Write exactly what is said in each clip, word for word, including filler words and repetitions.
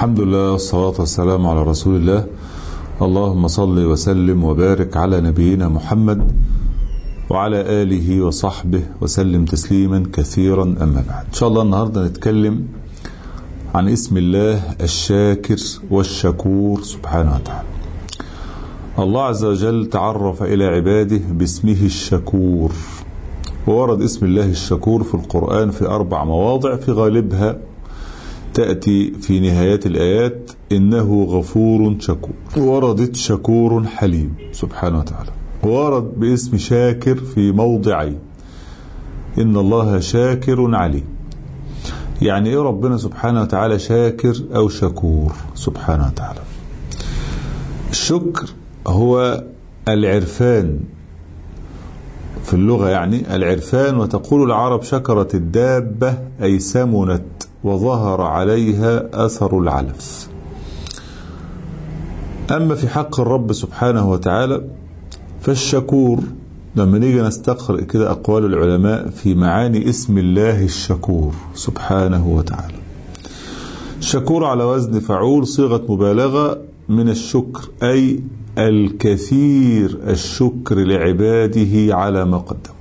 الحمد لله والصلاة والسلام على رسول الله. اللهم صل وسلم وبارك على نبينا محمد وعلى آله وصحبه وسلم تسليما كثيرا. أما بعد، إن شاء الله النهاردة نتكلم عن اسم الله الشاكر والشكور سبحانه وتعالى. الله عز وجل تعرف إلى عباده باسمه الشكور، وورد اسم الله الشكور في القرآن في أربع مواضع، في غالبها تأتي في نهايات الآيات إنه غفور شكور، وردت شكور حليم سبحانه وتعالى، وورد باسم شاكر في موضعين، إن الله شاكر عليم. يعني إيه ربنا سبحانه وتعالى شاكر أو شكور سبحانه وتعالى؟ الشكر هو العرفان في اللغة، يعني العرفان، وتقول العرب شكرت الدابة أي سمنت وظهر عليها أثر العلف. أما في حق الرب سبحانه وتعالى فالشكور، لما نيجي نستقرأ كده أقوال العلماء في معاني اسم الله الشكور سبحانه وتعالى، الشكور على وزن فعول، صيغة مبالغة من الشكر، أي الكثير الشكر لعباده على ما قدموا.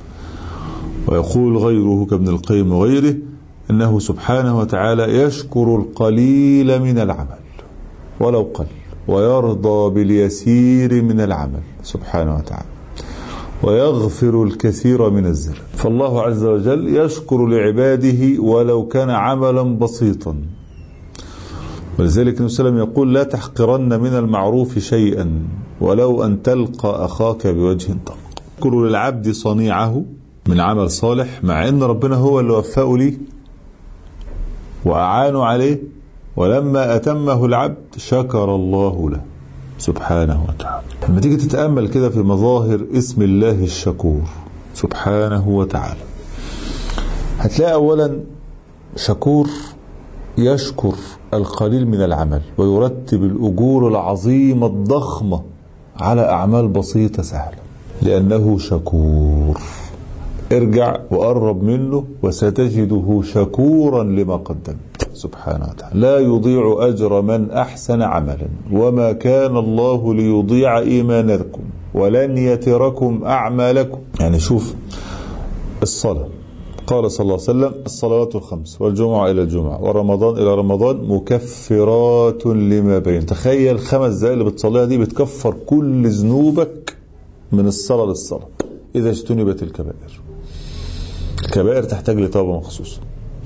ويقول غيره كابن القيم وغيره أنه سبحانه وتعالى يشكر القليل من العمل ولو قل، ويرضى باليسير من العمل سبحانه وتعالى، ويغفر الكثير من الزلل. فالله عز وجل يشكر لعباده ولو كان عملا بسيطا، ولذلك النبي صلى الله عليه وسلم يقول لا تحقرن من المعروف شيئا ولو أن تلقى أخاك بوجه طلق. يشكر للعبد صنيعه من عمل صالح، مع أن ربنا هو اللي وفقه ليه وأعانوا عليه، ولما أتمه العبد شكر الله له سبحانه وتعالى. لما تيجي تتأمل كده في مظاهر اسم الله الشكور سبحانه وتعالى، هتلاقي أولا شكور يشكر القليل من العمل ويرتب الأجور العظيمة الضخمة على أعمال بسيطة سهلة، لأنه شكور. ارجع وقرب منه وستجده شكورا لما قدم سبحانه وتعالى. لا يضيع أجر من أحسن عملا، وما كان الله ليضيع إيمانكم ولن يتركم أعمالكم. يعني شوف الصلاة، قال صلى الله عليه وسلم الصلوات الخمس والجمعة إلى الجمعة ورمضان إلى رمضان مكفرات لما بين. تخيل خمس دقائق اللي بتصليها دي بتكفر كل ذنوبك من الصلاة للصلاة إذا اجتنبت الكبائر. الكبائر تحتاج لتوبة مخصوصة.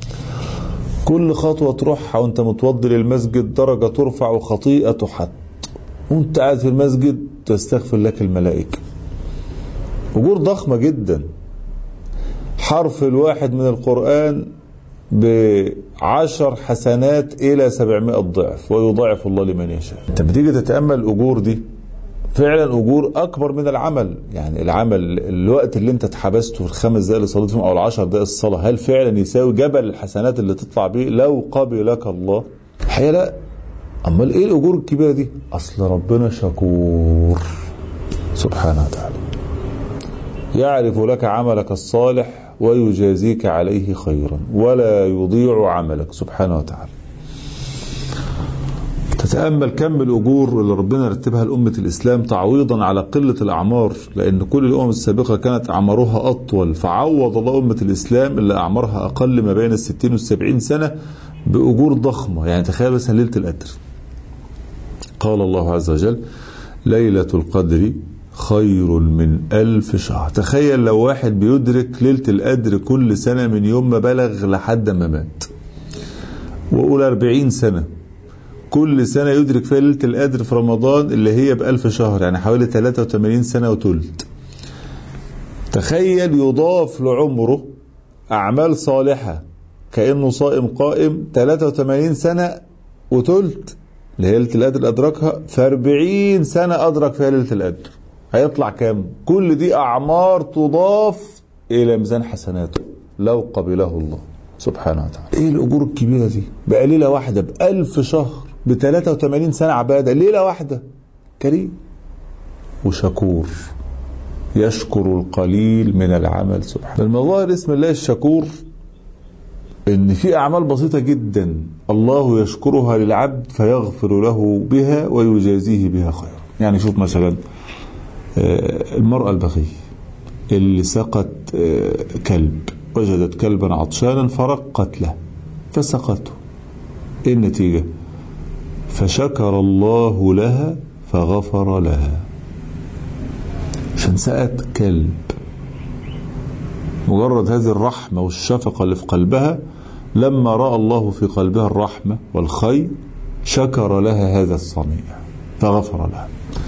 كل خطوة تروحها وانت متوضي للمسجد درجة ترفع وخطيئة تحط، وانت قاعد في المسجد تستغفر لك الملائكة. أجور ضخمة جدا. حرف الواحد من القرآن بعشر حسنات إلى سبعمائة ضعف، ويضاعف الله لمن يشاء. انت بتيجي تتأمل الأجور دي فعلا أجور أكبر من العمل. يعني العمل الوقت اللي انت اتحبسته في الخمس دقائق اللي صليتهم أو العشر دقائق الصلاة، هل فعلا يساوي جبل الحسنات اللي تطلع بيه لو قبلك الله؟ الحقيقة لا. أمال إيه الأجور الكبيرة دي؟ أصل ربنا شكور سبحانه وتعالى، يعرف لك عملك الصالح ويجازيك عليه خيرا ولا يضيع عملك سبحانه وتعالى. تتأمل كم الأجور اللي ربنا رتبها لأمة الإسلام تعويضا على قلة الأعمار، لأن كل الأمم السابقة كانت أعمارها أطول، فعوض الله أمة الإسلام اللي أعمارها أقل ما بين الستين والسبعين سنة بأجور ضخمة. يعني تخيل مثلا ليلة القدر، قال الله عز وجل ليلة القدر خير من ألف شهر. تخيل لو واحد بيدرك ليلة القدر كل سنة من يوم ما بلغ لحد ما مات، وقول أربعين سنة، كل سنة يدرك فيها ليلة القدر في رمضان اللي هي بألف شهر، يعني حوالي ثلاثة وثمانين سنة وتلت. تخيل يضاف لعمره أعمال صالحة كأنه صائم قائم ثلاثة وثمانين سنة وتلت اللي هي ليلة القدر أدركها، في أربعين سنة أدرك فيها ليلة القدر، هيطلع كام؟ كل دي أعمار تضاف إلى ميزان حسناته لو قبله الله سبحانه وتعالى. إيه الأجور الكبيرة دي؟ بقى ليلة واحدة بألف شهر بثلاثة وثمانين سنة عبادة، ليلة واحدة. كريم وشكور، يشكر القليل من العمل سبحانه. من مظاهر اسم الله الشكور إن في أعمال بسيطة جدا الله يشكرها للعبد فيغفر له بها ويجازيه بها خيرا. يعني شوف مثلا المرأة البغية اللي سقت كلب، وجدت كلبا عطشانا فرقت له فسقته، إيه النتيجة؟ فشكر الله لها فغفر لها، عشان سقت كلب. مجرد هذه الرحمة والشفقة اللي في قلبها، لما رأى الله في قلبها الرحمة والخير شكر لها هذا الصنيع فغفر لها.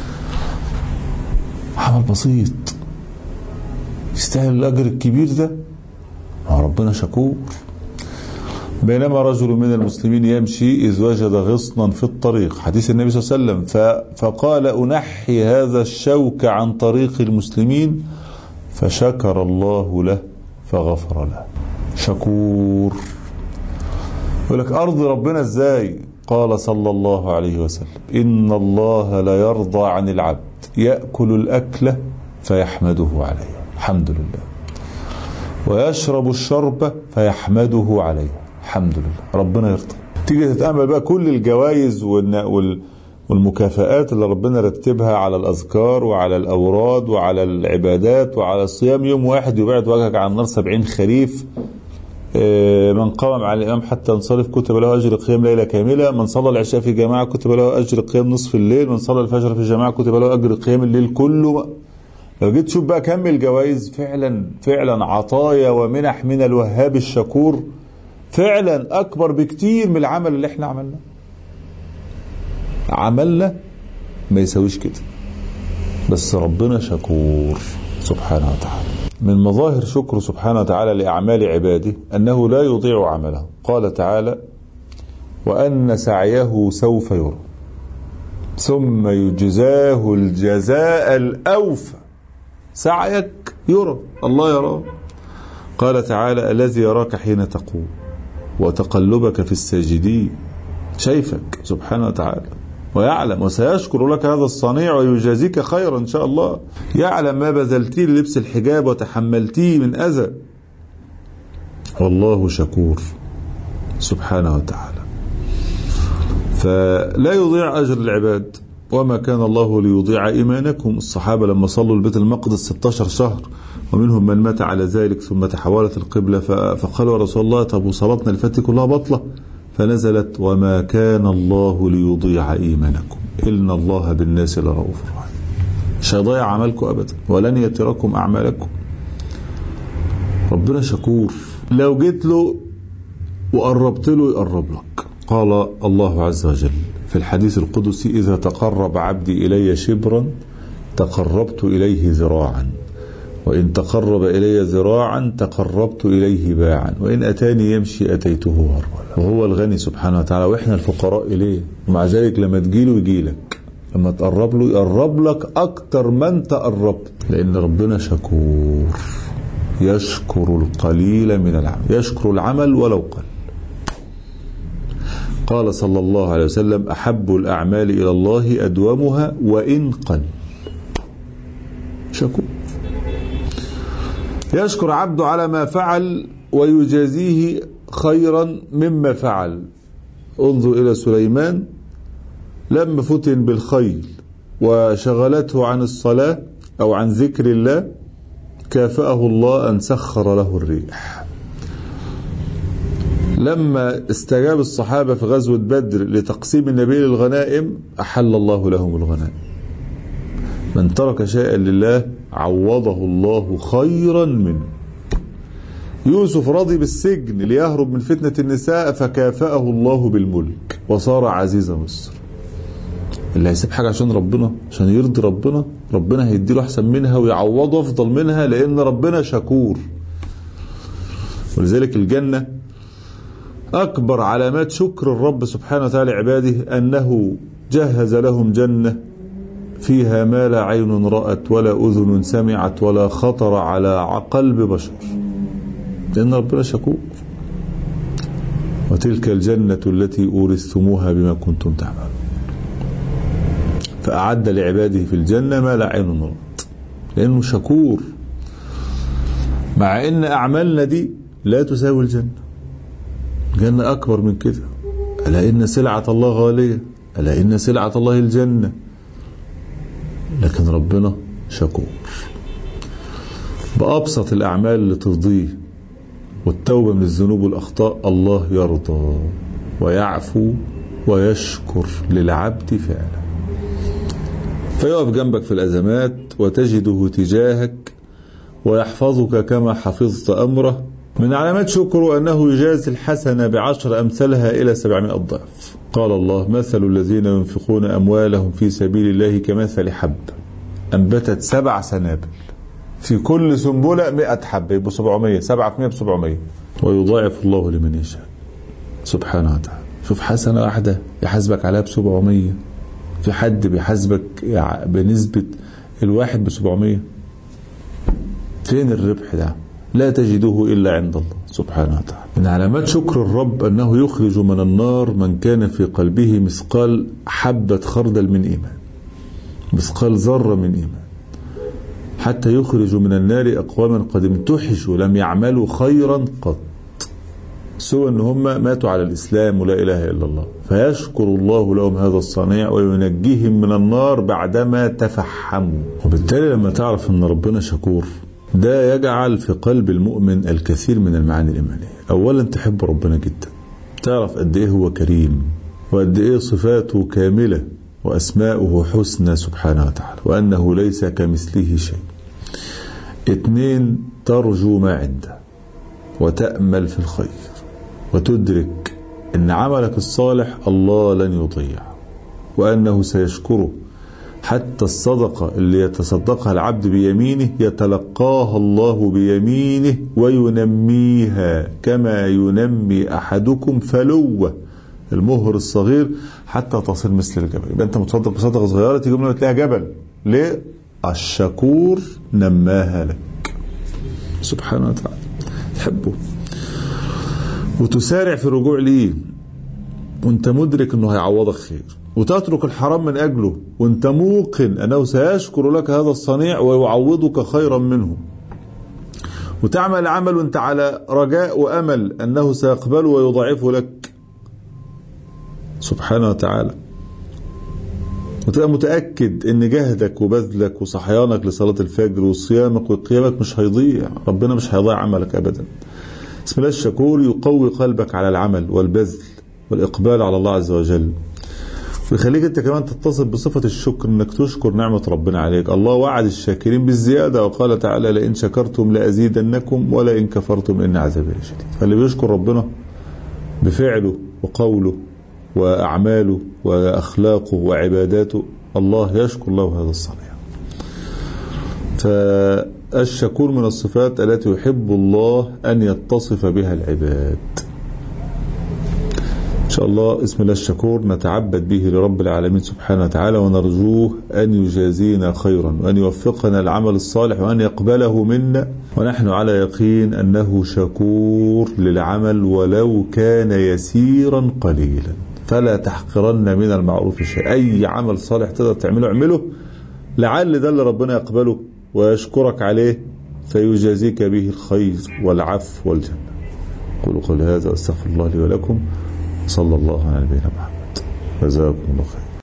عمل بسيط يستاهل الأجر الكبير ده، ربنا شكور. بينما رجل من المسلمين يمشي إذ وجد غصنا في الطريق، حديث النبي صلى الله عليه وسلم، فقال أنحي هذا الشوك عن طريق المسلمين، فشكر الله له فغفر له. شكور. يقول لك أرضي ربنا إزاي؟ قال صلى الله عليه وسلم: إن الله لا يرضى عن العبد يأكل الأكلة فيحمده عليه، الحمد لله، ويشرب الشربة فيحمده عليه، الحمد لله، ربنا يرضى. تيجي تتأمل بقى كل الجوائز والمكافآت اللي ربنا رتبها على الأذكار وعلى الأوراد وعلى العبادات وعلى الصيام. يوم واحد يبعد وجهك عن النار سبعين خريف. من قام على الإمام حتى انصرف كتب له أجر قيام ليلة كاملة. من صلى العشاء في جماعة كتب له أجر قيام نصف الليل. من صلى الفجر في جماعة كتب له أجر قيام الليل كله. لو جيت تشوف بقى كم الجوائز، فعلا فعلا عطايا ومنح من الوهاب الشكور، فعلا أكبر بكتير من العمل اللي احنا عملناه. عملنا ما يسويش كده، بس ربنا شكور سبحانه وتعالى. من مظاهر شكره سبحانه وتعالى لأعمال عباده أنه لا يضيع عمله. قال تعالى: وأن سعيه سوف يرى ثم يجزاه الجزاء الأوفى. سعيك يرى، الله يراه. قال تعالى: الذي يراك حين تقوم وتقلبك في الساجدين. شايفك سبحانه وتعالى ويعلم، وسيشكر لك هذا الصنيع ويجازيك خيرا إن شاء الله. يعلم ما بذلتيه للبس الحجاب وتحملتيه من أذى، والله شكور سبحانه وتعالى. فلا يضيع أجر العباد، وما كان الله ليضيع إيمانكم. الصحابة لما صلوا البيت المقدس ستة عشر شهر ومنهم من مات على ذلك، ثم تحولت القبلة فقالوا يا رسول الله طب وصلاتنا الفتي كلها بطلة، فنزلت: وما كان الله ليضيع إيمانكم إن الله بالناس لرؤوف رحيم. مش هيضيع عملكم أبدا ولن يتركم أعمالكم. ربنا شكور. لو جيت له وقربت له يقرب لك. قال الله عز وجل في الحديث القدسي: إذا تقرب عبدي إلي شبرا تقربت إليه ذراعا، وإن تقرب إلي ذراعا تقربت إليه باعا، وإن أتاني يمشي أتيته هرولا. وهو الغني سبحانه وتعالى وإحنا الفقراء إليه، ومع ذلك لما تجيله يجيلك، لما تقرب له يقرب لك أكتر ما أنت قربت، لأن ربنا شكور. يشكر القليل من العمل، يشكر العمل ولو قل. قال صلى الله عليه وسلم: أحب الأعمال إلى الله أدومها وإن قل. شكور. يشكر عبده على ما فعل ويجازيه خيرا مما فعل. انظر إلى سليمان لما فتن بالخيل وشغلته عن الصلاة أو عن ذكر الله، كافأه الله أن سخر له الريح. لما استجاب الصحابة في غزوة بدر لتقسيم النبي للغنائم، أحل الله لهم الغنائم. من ترك شيئا لله عوضه الله خيرا منه. يوسف رضي بالسجن ليهرب من فتنة النساء، فكافأه الله بالملك وصار عزيز مصر. اللي هيسيب حاجة عشان ربنا، عشان يرضي ربنا، ربنا هيديله أحسن منها ويعوضه أفضل منها، لأن ربنا شكور. ولذلك الجنة أكبر علامات شكر الرب سبحانه وتعالى عباده أنه جهز لهم جنة فيها ما لا عين رأت ولا أذن سمعت ولا خطر على قلب بشر، لأن ربنا شكور. وتلك الجنة التي أورثتموها بما كنتم تعملون. فأعد لعباده في الجنة ما لا عين رأت، لأنه شكور، مع أن أعمالنا دي لا تساوي الجنة. جنة أكبر من كده. ألا إن سلعة الله غالية، ألا إن سلعة الله الجنة. لكن ربنا شكور بأبسط الأعمال اللي ترضيه والتوبة من الذنوب والأخطاء الله يرضى ويعفو ويشكر للعبد فعلا. فيقف جنبك في الأزمات وتجده تجاهك ويحفظك كما حفظت أمره. من علامات شكره أنه يجازي الحسنة بعشر أمثالها إلى سبعمائة ضعف. قال الله: مثل الذين ينفقون أموالهم في سبيل الله كمثل حب أنبتت سبع سنابل في كل سنبلة مئة حبة، يبقوا سبعمية، سبعة في مئة بسبعمية، ويضاعف الله لمن يشاء سبحانه وتعالى. شوف حسنة واحدة يحاسبك عليها بسبعمية، في حد بيحاسبك بنسبة الواحد بسبعمية. فين الربح ده؟ لا تجده إلا عند الله سبحانه وتعالى. من علامات شكر الرب أنه يخرج من النار من كان في قلبه مثقال حبة خردل من إيمان، مثقال ذرة من إيمان، حتى يخرج من النار أقواما قد امتحشوا لم يعملوا خيرا قط، سوى أن هم ماتوا على الإسلام ولا إله إلا الله، فيشكر الله لهم هذا الصنيع وينجيهم من النار بعدما تفحموا. وبالتالي لما تعرف أن ربنا شكور، ده يجعل في قلب المؤمن الكثير من المعاني الإيمانية. أولا تحب ربنا جدا، تعرف قد إيه هو كريم وقد إيه صفاته كاملة وأسماؤه حسنى سبحانه وتعالى وأنه ليس كمثله شيء. اثنين، ترجو ما عنده وتأمل في الخير وتدرك أن عملك الصالح الله لن يضيع وأنه سيشكره. حتى الصدقة اللي يتصدقها العبد بيمينه يتلقاها الله بيمينه وينميها كما ينمي أحدكم فلوة المهر الصغير حتى تصل مثل الجبل. يبقى أنت متصدق بصدقة صغيرة تيجي منها تلاقيها جبل. ليه؟ الشكور نماها لك سبحانه وتعالى. تحبه وتسارع في الرجوع ليه وانت مدرك انه هيعوضك خير، وتترك الحرام من اجله وانت موقن انه سيشكر لك هذا الصنيع ويعوضك خيرا منه، وتعمل عمل وانت على رجاء وامل انه سيقبله ويضاعفه لك سبحانه وتعالى، وتبقى متأكد ان جهدك وبذلك وصحيانك لصلاة الفجر وصيامك وقيامك مش هيضيع، ربنا مش هيضيع عملك ابدا. بسم الله الشكور يقوي قلبك على العمل والبذل والإقبال على الله عز وجل، ويخليك أنت كمان تتصل بصفة الشكر، أنك تشكر نعمة ربنا عليك. الله وعد الشاكرين بالزيادة وقال تعالى: لئن شكرتم لأزيدنكم ولئن كفرتم إن عذابي لشديد. فاللي بيشكر ربنا بفعله وقوله وأعماله وأخلاقه وعباداته الله يشكر له هذا الصنيع. فالشكور من الصفات التي يحب الله أن يتصف بها العباد. إن شاء الله اسم الله الشكور نتعبد به لرب العالمين سبحانه وتعالى، ونرجوه أن يجازينا خيرا وأن يوفقنا العمل الصالح وأن يقبله منا، ونحن على يقين أنه شكور للعمل ولو كان يسيرا قليلا. فلا تحقرن من المعروف شيء، أي عمل صالح تقدر تعمله اعمله، لعل ده اللي ربنا يقبله ويشكرك عليه فيجازيك به الخير والعفو والجنة. قولوا قولي هذا واستغفر الله لي ولكم. صلى الله على نبينا محمد. جزاكم الله خير.